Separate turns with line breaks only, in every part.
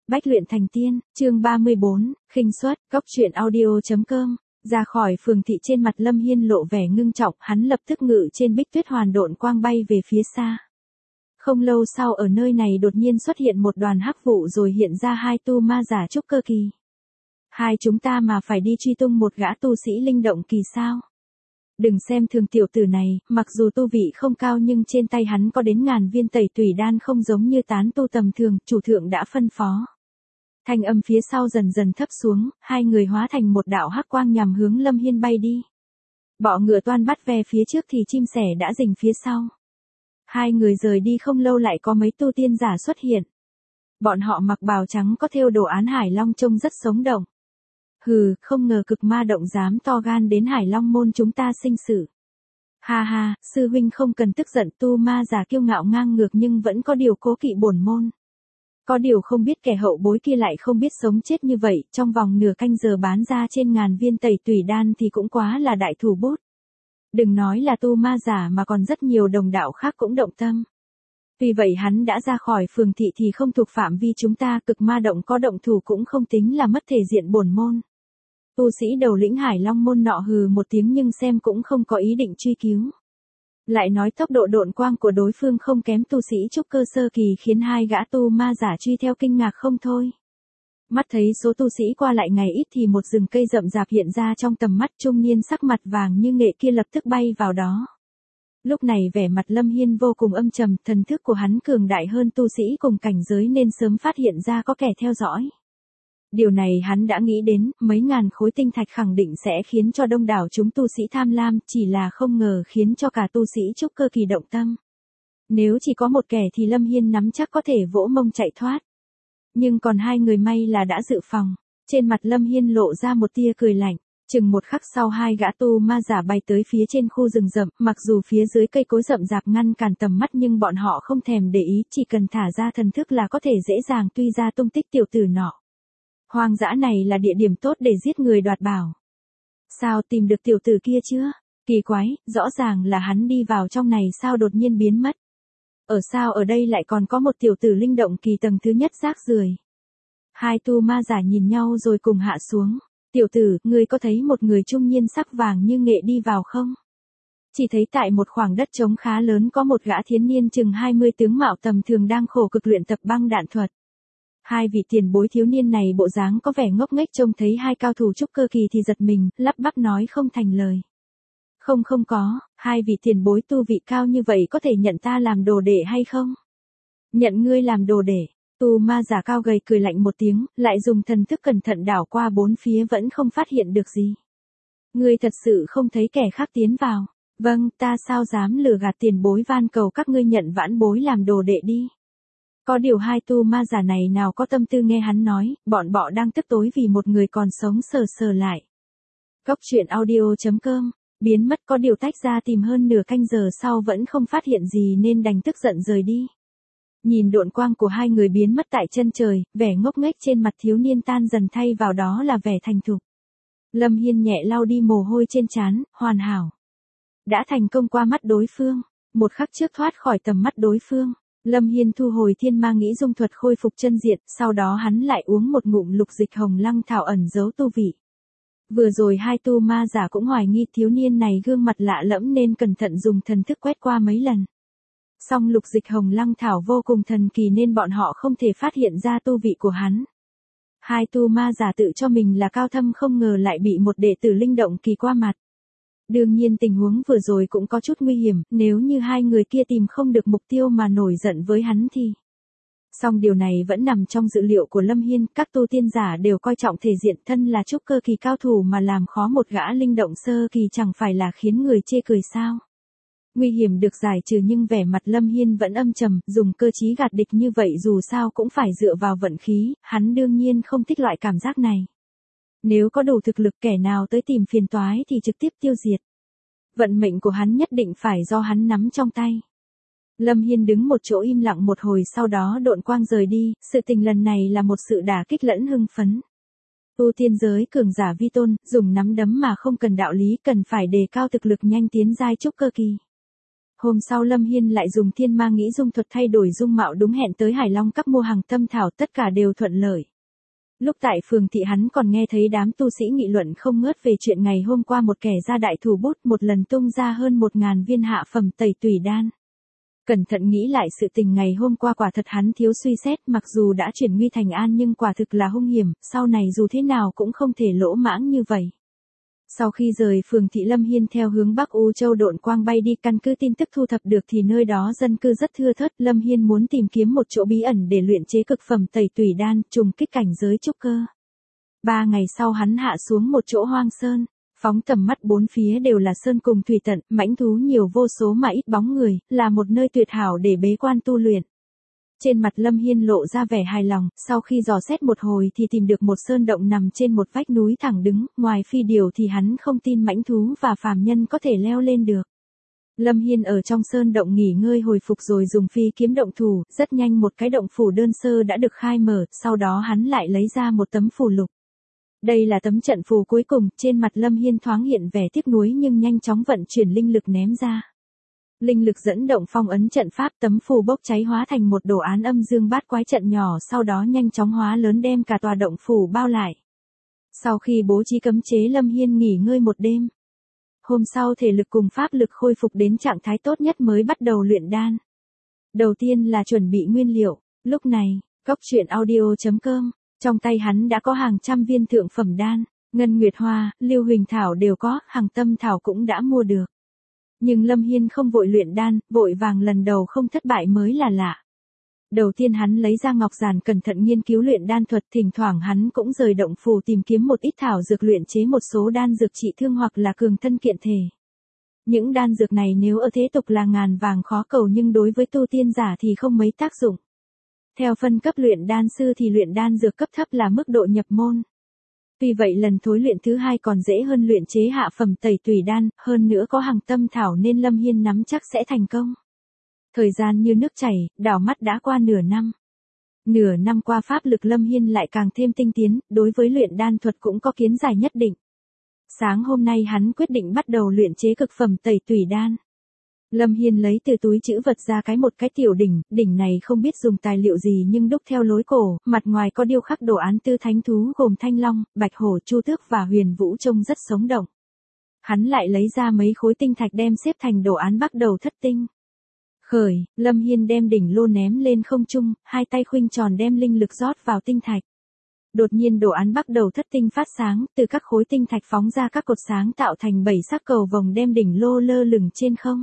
Bách luyện thành tiên, chương 34, khinh suất, góc truyện audio.com. Ra khỏi phường thị trên mặt Lâm Hiên lộ vẻ ngưng trọng, hắn lập tức ngự trên bích tuyết hoàn độn quang bay về phía xa. Không lâu sau ở nơi này đột nhiên xuất hiện một đoàn hắc vụ rồi hiện ra hai tu ma giả trúc cơ kỳ. Hai chúng ta mà phải đi truy tung một gã tu sĩ linh động kỳ sao? Đừng xem thường tiểu tử này, mặc dù tu vị không cao nhưng trên tay hắn có đến ngàn viên tẩy tùy đan không giống như tán tu tầm thường, chủ thượng đã phân phó. Thanh âm phía sau dần dần thấp xuống, hai người hóa thành một đạo hắc quang nhằm hướng Lâm Hiên bay đi. Bọ ngựa toan bắt ve phía trước thì chim sẻ đã rình phía sau. Hai người rời đi không lâu lại có mấy tu tiên giả xuất hiện. Bọn họ mặc bào trắng có thêu đồ án Hải Long trông rất sống động. Hừ, không ngờ cực ma động dám to gan đến Hải Long môn chúng ta sinh sự. Ha ha, sư huynh không cần tức giận, tu ma giả kiêu ngạo ngang ngược nhưng vẫn có điều cố kỵ bổn môn. Có điều không biết kẻ hậu bối kia lại không biết sống chết như vậy, trong vòng nửa canh giờ bán ra trên ngàn viên tẩy tùy đan thì cũng quá là đại thủ bút. Đừng nói là tu ma giả mà còn rất nhiều đồng đạo khác cũng động tâm. Vì vậy hắn đã ra khỏi phường thị thì không thuộc phạm vi chúng ta, cực ma động có động thủ cũng không tính là mất thể diện bổn môn. Tu sĩ đầu lĩnh Hải Long môn nọ hừ một tiếng nhưng xem cũng không có ý định truy cứu. Lại nói tốc độ độn quang của đối phương không kém tu sĩ trúc cơ sơ kỳ khiến hai gã tu ma giả truy theo kinh ngạc không thôi. Mắt thấy số tu sĩ qua lại ngày ít thì một rừng cây rậm rạp hiện ra trong tầm mắt, trung niên sắc mặt vàng như nghệ kia lập tức bay vào đó. Lúc này vẻ mặt Lâm Hiên vô cùng âm trầm, thần thức của hắn cường đại hơn tu sĩ cùng cảnh giới nên sớm phát hiện ra có kẻ theo dõi. Điều này hắn đã nghĩ đến, mấy ngàn khối tinh thạch khẳng định sẽ khiến cho đông đảo chúng tu sĩ tham lam, chỉ là không ngờ khiến cho cả tu sĩ trúc cơ kỳ động tâm. Nếu chỉ có một kẻ thì Lâm Hiên nắm chắc có thể vỗ mông chạy thoát. Nhưng còn hai người may là đã dự phòng. Trên mặt Lâm Hiên lộ ra một tia cười lạnh. Chừng một khắc sau hai gã tu ma giả bay tới phía trên khu rừng rậm, mặc dù phía dưới cây cối rậm rạp ngăn cản tầm mắt nhưng bọn họ không thèm để ý, chỉ cần thả ra thần thức là có thể dễ dàng truy ra tung tích tiểu tử nọ. Hoang dã này là địa điểm tốt để giết người đoạt bảo. Sao tìm được tiểu tử kia chưa? Kỳ quái, rõ ràng là hắn đi vào trong này sao đột nhiên biến mất. Sao ở đây lại còn có một tiểu tử linh động kỳ tầng thứ nhất rác rưởi. Hai tu ma giả nhìn nhau rồi cùng hạ xuống. Tiểu tử, ngươi có thấy một người trung niên sắc vàng như nghệ đi vào không? Chỉ thấy tại một khoảng đất trống khá lớn có một gã thiến niên chừng 20 tướng mạo tầm thường đang khổ cực luyện tập băng đạn thuật. Hai vị tiền bối thiếu niên này bộ dáng có vẻ ngốc nghếch, trông thấy hai cao thủ trúc cơ kỳ thì giật mình, lắp bắp nói không thành lời. Không có, hai vị tiền bối tu vị cao như vậy có thể nhận ta làm đồ đệ hay không? Nhận ngươi làm đồ đệ. Tu ma giả cao gầy cười lạnh một tiếng, lại dùng thần thức cẩn thận đảo qua bốn phía vẫn không phát hiện được gì. Ngươi thật sự không thấy kẻ khác tiến vào? Vâng, ta sao dám lừa gạt tiền bối, van cầu các ngươi nhận vãn bối làm đồ đệ đi. Có điều hai tu ma giả này nào có tâm tư nghe hắn nói, bọn bọ đang tức tối vì một người còn sống sờ sờ lại. Góc truyện audio.com, biến mất, có điều tách ra tìm hơn nửa canh giờ sau vẫn không phát hiện gì nên đành tức giận rời đi. Nhìn độn quang của hai người biến mất tại chân trời, vẻ ngốc nghếch trên mặt thiếu niên tan dần thay vào đó là vẻ thành thục. Lâm Hiên nhẹ lau đi mồ hôi trên trán, hoàn hảo. Đã thành công qua mắt đối phương, một khắc trước thoát khỏi tầm mắt đối phương. Lâm Hiên thu hồi thiên ma nghĩ dung thuật khôi phục chân diện, sau đó hắn lại uống một ngụm lục dịch hồng lăng thảo ẩn giấu tu vị. Vừa rồi hai tu ma giả cũng hoài nghi thiếu niên này gương mặt lạ lẫm nên cẩn thận dùng thần thức quét qua mấy lần. Song lục dịch hồng lăng thảo vô cùng thần kỳ nên bọn họ không thể phát hiện ra tu vị của hắn. Hai tu ma giả tự cho mình là cao thâm không ngờ lại bị một đệ tử linh động kỳ qua mặt. Đương nhiên tình huống vừa rồi cũng có chút nguy hiểm, nếu như hai người kia tìm không được mục tiêu mà nổi giận với hắn thì. Song điều này vẫn nằm trong dự liệu của Lâm Hiên, các tu tiên giả đều coi trọng thể diện, thân là trúc cơ kỳ cao thủ mà làm khó một gã linh động sơ kỳ chẳng phải là khiến người chê cười sao. Nguy hiểm được giải trừ nhưng vẻ mặt Lâm Hiên vẫn âm trầm, dùng cơ trí gạt địch như vậy dù sao cũng phải dựa vào vận khí, hắn đương nhiên không thích loại cảm giác này. Nếu có đủ thực lực kẻ nào tới tìm phiền toái thì trực tiếp tiêu diệt. Vận mệnh của hắn nhất định phải do hắn nắm trong tay. Lâm Hiên đứng một chỗ im lặng một hồi sau đó độn quang rời đi, sự tình lần này là một sự đả kích lẫn hưng phấn. Tu tiên giới cường giả vi tôn, dùng nắm đấm mà không cần đạo lý, cần phải đề cao thực lực nhanh tiến giai trúc cơ kỳ. Hôm sau Lâm Hiên lại dùng thiên ma nghĩ dung thuật thay đổi dung mạo đúng hẹn tới Hải Long các mua hàng tâm thảo, tất cả đều thuận lợi. Lúc tại phường thị hắn còn nghe thấy đám tu sĩ nghị luận không ngớt về chuyện ngày hôm qua một kẻ ra đại thủ bút một lần tung ra hơn 1.000 viên hạ phẩm tẩy tùy đan. Cẩn thận nghĩ lại sự tình ngày hôm qua quả thật hắn thiếu suy xét, mặc dù đã chuyển nguy thành an nhưng quả thực là hung hiểm, sau này dù thế nào cũng không thể lỗ mãng như vậy. Sau khi rời phường thị Lâm Hiên theo hướng Bắc U Châu độn quang bay đi, căn cứ tin tức thu thập được thì nơi đó dân cư rất thưa thớt. Lâm Hiên muốn tìm kiếm một chỗ bí ẩn để luyện chế cực phẩm tẩy tùy đan, trùng kích cảnh giới trúc cơ. 3 ngày sau hắn hạ xuống một chỗ hoang sơn, phóng tầm mắt bốn phía đều là sơn cùng thủy tận, mãnh thú nhiều vô số mà ít bóng người, là một nơi tuyệt hảo để bế quan tu luyện. Trên mặt Lâm Hiên lộ ra vẻ hài lòng, sau khi dò xét một hồi thì tìm được một sơn động nằm trên một vách núi thẳng đứng, ngoài phi điều thì hắn không tin mãnh thú và phàm nhân có thể leo lên được. Lâm Hiên ở trong sơn động nghỉ ngơi hồi phục rồi dùng phi kiếm động thủ, rất nhanh một cái động phủ đơn sơ đã được khai mở, sau đó hắn lại lấy ra một tấm phù lục. Đây là tấm trận phù cuối cùng, trên mặt Lâm Hiên thoáng hiện vẻ tiếc nuối nhưng nhanh chóng vận chuyển linh lực ném ra. Linh lực dẫn động phong ấn trận pháp, tấm phù bốc cháy hóa thành một đồ án âm dương bát quái trận nhỏ, sau đó nhanh chóng hóa lớn đem cả tòa động phủ bao lại. Sau khi bố trí cấm chế Lâm Hiên nghỉ ngơi một đêm. Hôm sau thể lực cùng pháp lực khôi phục đến trạng thái tốt nhất mới bắt đầu luyện đan. Đầu tiên là chuẩn bị nguyên liệu, lúc này, cốc truyện audio.com, trong tay hắn đã có hàng trăm viên thượng phẩm đan, ngân nguyệt hoa, lưu huỳnh thảo đều có, hàng tâm thảo cũng đã mua được. Nhưng Lâm Hiên không vội luyện đan, vội vàng lần đầu không thất bại mới là lạ. Đầu tiên hắn lấy ra ngọc giản cẩn thận nghiên cứu luyện đan thuật, thỉnh thoảng hắn cũng rời động phủ tìm kiếm một ít thảo dược luyện chế một số đan dược trị thương hoặc là cường thân kiện thể. Những đan dược này nếu ở thế tục là ngàn vàng khó cầu nhưng đối với tu tiên giả thì không mấy tác dụng. Theo phân cấp luyện đan sư thì luyện đan dược cấp thấp là mức độ nhập môn. Vì vậy lần thối luyện thứ hai còn dễ hơn luyện chế hạ phẩm tẩy tùy đan, hơn nữa có hàng tâm thảo nên Lâm Hiên nắm chắc sẽ thành công. Thời gian như nước chảy, đảo mắt đã qua nửa năm. Nửa năm qua pháp lực Lâm Hiên lại càng thêm tinh tiến, đối với luyện đan thuật cũng có kiến giải nhất định. Sáng hôm nay hắn quyết định bắt đầu luyện chế cực phẩm tẩy tùy đan. Lâm Hiên lấy từ túi trữ vật ra một cái tiểu đỉnh, đỉnh này không biết dùng tài liệu gì nhưng đúc theo lối cổ, mặt ngoài có điêu khắc đồ án tư thánh thú gồm thanh long, bạch hổ, chu tước và huyền vũ trông rất sống động. Hắn lại lấy ra mấy khối tinh thạch đem xếp thành đồ án bắt đầu thất tinh. Khởi, Lâm Hiên đem đỉnh lô ném lên không trung, hai tay khoanh tròn đem linh lực rót vào tinh thạch. Đột nhiên đồ án bắt đầu thất tinh phát sáng, từ các khối tinh thạch phóng ra các cột sáng tạo thành 7 sắc cầu vồng đem đỉnh lô lơ lửng trên không.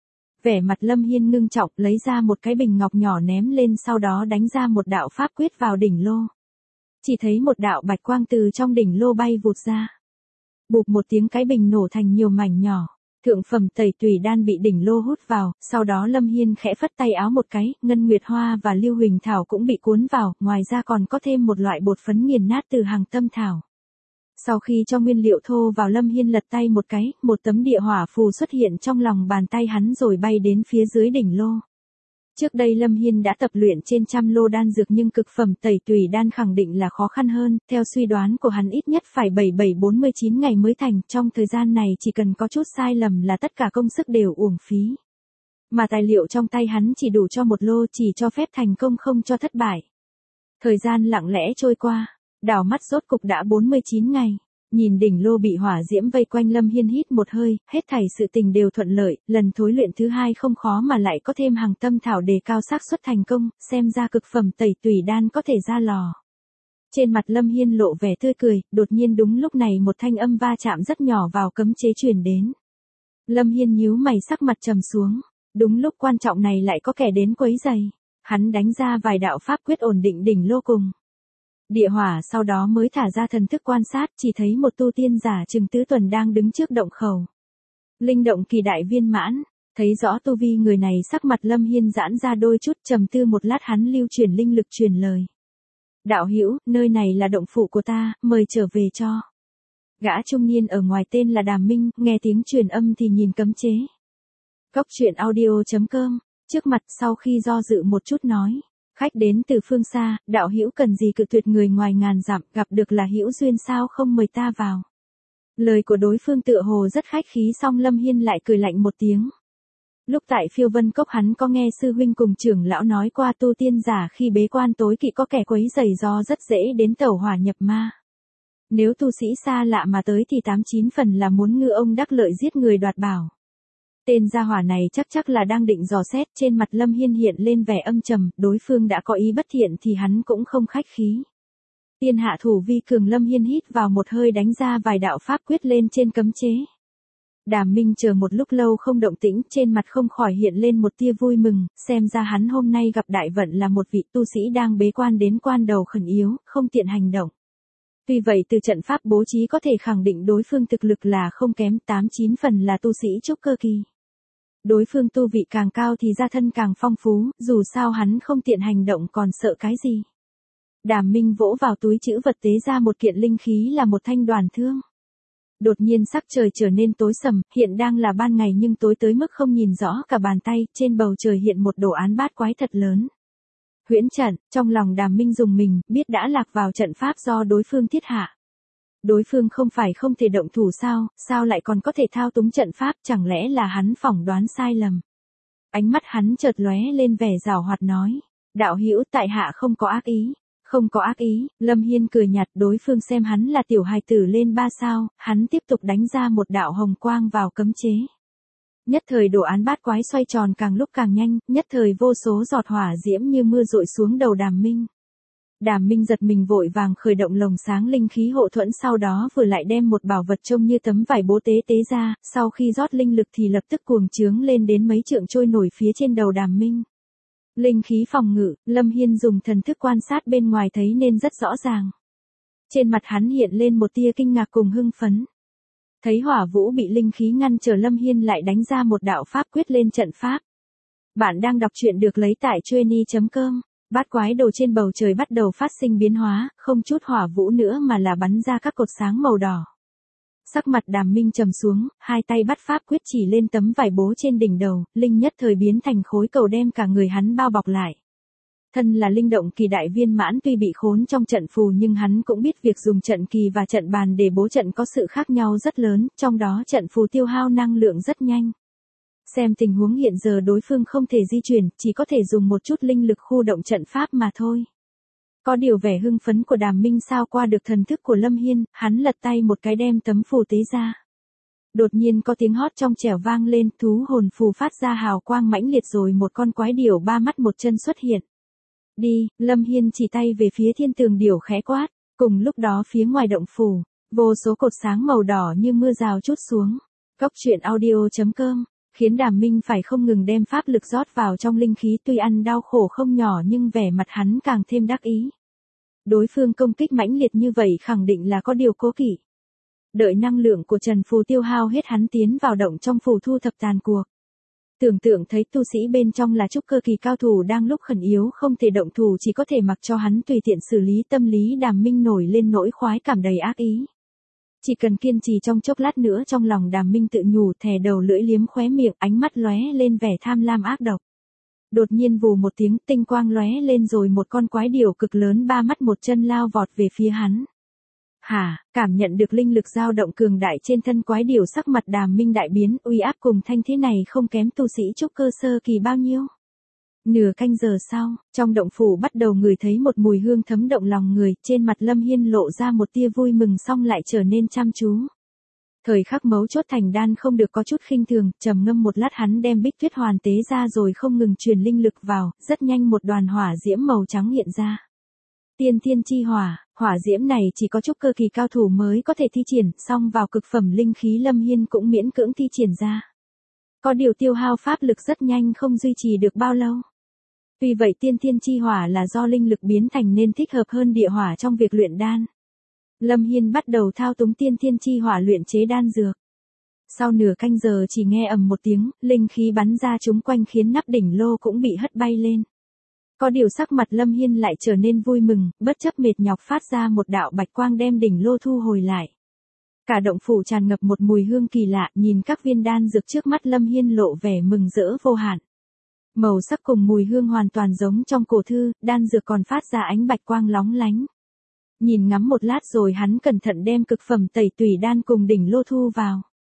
Vẻ mặt Lâm Hiên ngưng trọng, lấy ra một cái bình ngọc nhỏ ném lên, sau đó đánh ra một đạo pháp quyết vào đỉnh lô. Chỉ thấy một đạo bạch quang từ trong đỉnh lô bay vụt ra. Bụp một tiếng, cái bình nổ thành nhiều mảnh nhỏ. Thượng phẩm tẩy tùy đan bị đỉnh lô hút vào, sau đó Lâm Hiên khẽ phất tay áo một cái, ngân nguyệt hoa và lưu huỳnh thảo cũng bị cuốn vào, ngoài ra còn có thêm một loại bột phấn nghiền nát từ hàng tâm thảo. Sau khi cho nguyên liệu thô vào, Lâm Hiên lật tay một cái, một tấm địa hỏa phù xuất hiện trong lòng bàn tay hắn rồi bay đến phía dưới đỉnh lô. Trước đây Lâm Hiên đã tập luyện trên trăm lô đan dược nhưng cực phẩm tẩy tùy đan khẳng định là khó khăn hơn, theo suy đoán của hắn ít nhất phải 77-49 ngày mới thành, trong thời gian này chỉ cần có chút sai lầm là tất cả công sức đều uổng phí. Mà tài liệu trong tay hắn chỉ đủ cho một lô, chỉ cho phép thành công không cho thất bại. Thời gian lặng lẽ trôi qua, đảo mắt rốt cục đã 49 ngày. Nhìn đỉnh lô bị hỏa diễm vây quanh, Lâm Hiên hít một hơi, hết thảy sự tình đều thuận lợi, lần thối luyện thứ hai không khó mà lại có thêm hàng tâm thảo đề cao xác suất thành công, xem ra cực phẩm tẩy tùy đan có thể ra lò. Trên mặt Lâm Hiên lộ vẻ tươi cười, đột nhiên đúng lúc này một thanh âm va chạm rất nhỏ vào cấm chế truyền đến. Lâm Hiên nhíu mày, sắc mặt trầm xuống, đúng lúc quan trọng này lại có kẻ đến quấy rầy. Hắn đánh ra vài đạo pháp quyết ổn định đỉnh lô cùng địa hỏa, sau đó mới thả ra thần thức quan sát, chỉ thấy một tu tiên giả chừng tứ tuần đang đứng trước động khẩu. Linh động kỳ đại viên mãn, thấy rõ tu vi người này, sắc mặt Lâm Hiên giãn ra đôi chút, trầm tư một lát hắn lưu chuyển linh lực truyền lời. Đạo hữu, nơi này là động phủ của ta, mời trở về cho. Gã trung niên ở ngoài tên là Đàm Minh, nghe tiếng truyền âm thì nhìn cấm chế. Cốc truyện audio.com, trước mặt sau khi do dự một chút nói. Khách đến từ phương xa, đạo hữu cần gì cự tuyệt người ngoài ngàn dặm, gặp được là hữu duyên sao không mời ta vào. Lời của đối phương tựa hồ rất khách khí, song Lâm Hiên lại cười lạnh một tiếng. Lúc tại Phiêu Vân Cốc hắn có nghe sư huynh cùng trưởng lão nói qua tu tiên giả khi bế quan tối kỵ có kẻ quấy rầy do rất dễ đến tẩu hỏa nhập ma. Nếu tu sĩ xa lạ mà tới thì 89 phần là muốn ngư ông đắc lợi giết người đoạt bảo. Tên gia hỏa này chắc là đang định dò xét, trên mặt Lâm Hiên hiện lên vẻ âm trầm, đối phương đã có ý bất thiện thì hắn cũng không khách khí. Tiên hạ thủ vi cường, Lâm Hiên hít vào một hơi đánh ra vài đạo pháp quyết lên trên cấm chế. Đàm Minh chờ một lúc lâu không động tĩnh, trên mặt không khỏi hiện lên một tia vui mừng, xem ra hắn hôm nay gặp đại vận là một vị tu sĩ đang bế quan đến quan đầu khẩn yếu, không tiện hành động. Tuy vậy từ trận pháp bố trí có thể khẳng định đối phương thực lực là không kém, 89 phần là tu sĩ trúc cơ kỳ. Đối phương tu vị càng cao thì gia thân càng phong phú, dù sao hắn không tiện hành động còn sợ cái gì. Đàm Minh vỗ vào túi trữ vật tế ra một kiện linh khí là một thanh đoàn thương. Đột nhiên sắc trời trở nên tối sầm, hiện đang là ban ngày nhưng tối tới mức không nhìn rõ cả bàn tay, trên bầu trời hiện một đồ án bát quái thật lớn. Huyễn trận, trong lòng Đàm Minh rùng mình, biết đã lạc vào trận pháp do đối phương thiết hạ. Đối phương không phải không thể động thủ sao lại còn có thể thao túng trận pháp, chẳng lẽ là hắn phỏng đoán sai lầm. Ánh mắt hắn chợt lóe lên vẻ giảo hoạt nói, đạo hữu tại hạ không có ác ý. Không có ác ý, Lâm Hiên cười nhạt, đối phương xem hắn là tiểu hài tử lên 3 sao, hắn tiếp tục đánh ra một đạo hồng quang vào cấm chế. Nhất thời đồ án bát quái xoay tròn càng lúc càng nhanh, nhất thời vô số giọt hỏa diễm như mưa rội xuống đầu Đàm Minh. Đàm Minh giật mình vội vàng khởi động lồng sáng linh khí hộ thuẫn, sau đó vừa lại đem một bảo vật trông như tấm vải bố tế ra, sau khi rót linh lực thì lập tức cuồng trướng lên đến mấy trượng trôi nổi phía trên đầu Đàm Minh. Linh khí phòng ngự, Lâm Hiên dùng thần thức quan sát bên ngoài thấy nên rất rõ ràng. Trên mặt hắn hiện lên một tia kinh ngạc cùng hưng phấn. Thấy hỏa vũ bị linh khí ngăn trở, Lâm Hiên lại đánh ra một đạo pháp quyết lên trận pháp. Bạn đang đọc truyện được lấy tại Chueny.com. Bát quái đồ trên bầu trời bắt đầu phát sinh biến hóa, không chút hỏa vũ nữa mà là bắn ra các cột sáng màu đỏ. Sắc mặt Đàm Minh trầm xuống, hai tay bắt pháp quyết chỉ lên tấm vải bố trên đỉnh đầu, linh nhất thời biến thành khối cầu đem cả người hắn bao bọc lại. Thân là linh động kỳ đại viên mãn, tuy bị khốn trong trận phù nhưng hắn cũng biết việc dùng trận kỳ và trận bàn để bố trận có sự khác nhau rất lớn, trong đó trận phù tiêu hao năng lượng rất nhanh. Xem tình huống hiện giờ đối phương không thể di chuyển, chỉ có thể dùng một chút linh lực khu động trận pháp mà thôi. Có điều vẻ hưng phấn của Đàm Minh sao qua được thần thức của Lâm Hiên, hắn lật tay một cái đem tấm phù tế ra. Đột nhiên có tiếng hót trong trẻo vang lên, thú hồn phù phát ra hào quang mãnh liệt rồi một con quái điểu 3 mắt một chân xuất hiện. Đi, Lâm Hiên chỉ tay về phía thiên tường điểu khẽ quát, cùng lúc đó phía ngoài động phủ, vô số cột sáng màu đỏ như mưa rào trút xuống. Cốc truyện audio.com khiến Đàm Minh phải không ngừng đem pháp lực rót vào trong linh khí, tuy ăn đau khổ không nhỏ nhưng vẻ mặt hắn càng thêm đắc ý. Đối phương công kích mãnh liệt như vậy khẳng định là có điều cố kỵ. Đợi năng lượng của Trần Phù tiêu hao hết, hắn tiến vào động trong phù thu thập tàn cuộc. Tưởng tượng thấy tu sĩ bên trong là trúc cơ kỳ cao thủ đang lúc khẩn yếu không thể động thủ, chỉ có thể mặc cho hắn tùy tiện xử lý, tâm lý Đàm Minh nổi lên nỗi khoái cảm đầy ác ý. Chỉ cần kiên trì trong chốc lát nữa, trong lòng Đàm Minh tự nhủ, thè đầu lưỡi liếm khóe miệng, ánh mắt lóe lên vẻ tham lam ác độc. Đột nhiên vù một tiếng, tinh quang lóe lên rồi một con quái điểu cực lớn 3 mắt một chân lao vọt về phía hắn. Cảm nhận được linh lực dao động cường đại trên thân quái điểu, sắc mặt Đàm Minh đại biến, uy áp cùng thanh thế này không kém tu sĩ trúc cơ sơ kỳ bao nhiêu. Nửa canh giờ sau, trong động phủ bắt đầu ngửi thấy một mùi hương thấm động lòng người, trên mặt Lâm Hiên lộ ra một tia vui mừng xong lại trở nên chăm chú. Thời khắc mấu chốt thành đan không được có chút khinh thường, trầm ngâm một lát hắn đem Bích Tuyết Hoàn tế ra rồi không ngừng truyền linh lực vào, rất nhanh một đoàn hỏa diễm màu trắng hiện ra. Tiên thiên chi hỏa, hỏa diễm này chỉ có trúc cơ kỳ cao thủ mới có thể thi triển, song vào cực phẩm linh khí Lâm Hiên cũng miễn cưỡng thi triển ra. Có điều tiêu hao pháp lực rất nhanh, không duy trì được bao lâu. Tuy vậy tiên thiên chi hỏa là do linh lực biến thành nên thích hợp hơn địa hỏa trong việc luyện đan. Lâm Hiên bắt đầu thao túng tiên thiên chi hỏa luyện chế đan dược. Sau nửa canh giờ chỉ nghe ầm một tiếng, linh khí bắn ra chúng quanh khiến nắp đỉnh lô cũng bị hất bay lên. Có điều sắc mặt Lâm Hiên lại trở nên vui mừng, bất chấp mệt nhọc phát ra một đạo bạch quang đem đỉnh lô thu hồi lại. Cả động phủ tràn ngập một mùi hương kỳ lạ, nhìn các viên đan dược trước mắt Lâm Hiên lộ vẻ mừng rỡ vô hạn. Màu sắc cùng mùi hương hoàn toàn giống trong cổ thư, đan dược còn phát ra ánh bạch quang lóng lánh. Nhìn ngắm một lát rồi hắn cẩn thận đem cực phẩm tẩy tùy đan cùng đỉnh lô thu vào.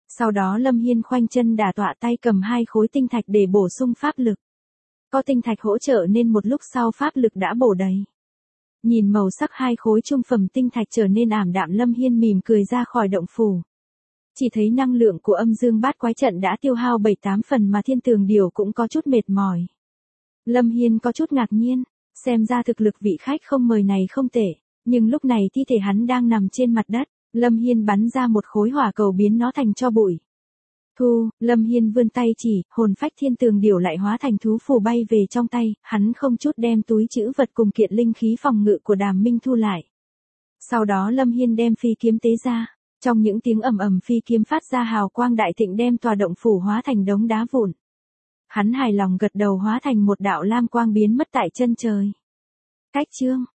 Sau đó Lâm Hiên khoanh chân đả tọa, tay cầm 2 khối tinh thạch để bổ sung pháp lực. Có tinh thạch hỗ trợ nên một lúc sau pháp lực đã bổ đầy. Nhìn màu sắc 2 khối trung phẩm tinh thạch trở nên ảm đạm, Lâm Hiên mỉm cười ra khỏi động phủ. Chỉ thấy năng lượng của âm dương bát quái trận đã tiêu hao 7-8 phần mà Thiên Tường Điểu cũng có chút mệt mỏi. Lâm Hiên có chút ngạc nhiên, xem ra thực lực vị khách không mời này không tệ, nhưng lúc này thi thể hắn đang nằm trên mặt đất, Lâm Hiên bắn ra một khối hỏa cầu biến nó thành tro bụi. Thu, Lâm Hiên vươn tay chỉ, hồn phách Thiên Tường Điểu lại hóa thành thú phù bay về trong tay, hắn không chút đem túi trữ vật cùng kiện linh khí phòng ngự của Đàm Minh thu lại. Sau đó Lâm Hiên đem phi kiếm tế ra, trong những tiếng ầm ầm phi kiếm phát ra hào quang đại thịnh đem tòa động phủ hóa thành đống đá vụn. Hắn hài lòng gật đầu, hóa thành một đạo lam quang biến mất tại chân trời. Cách chương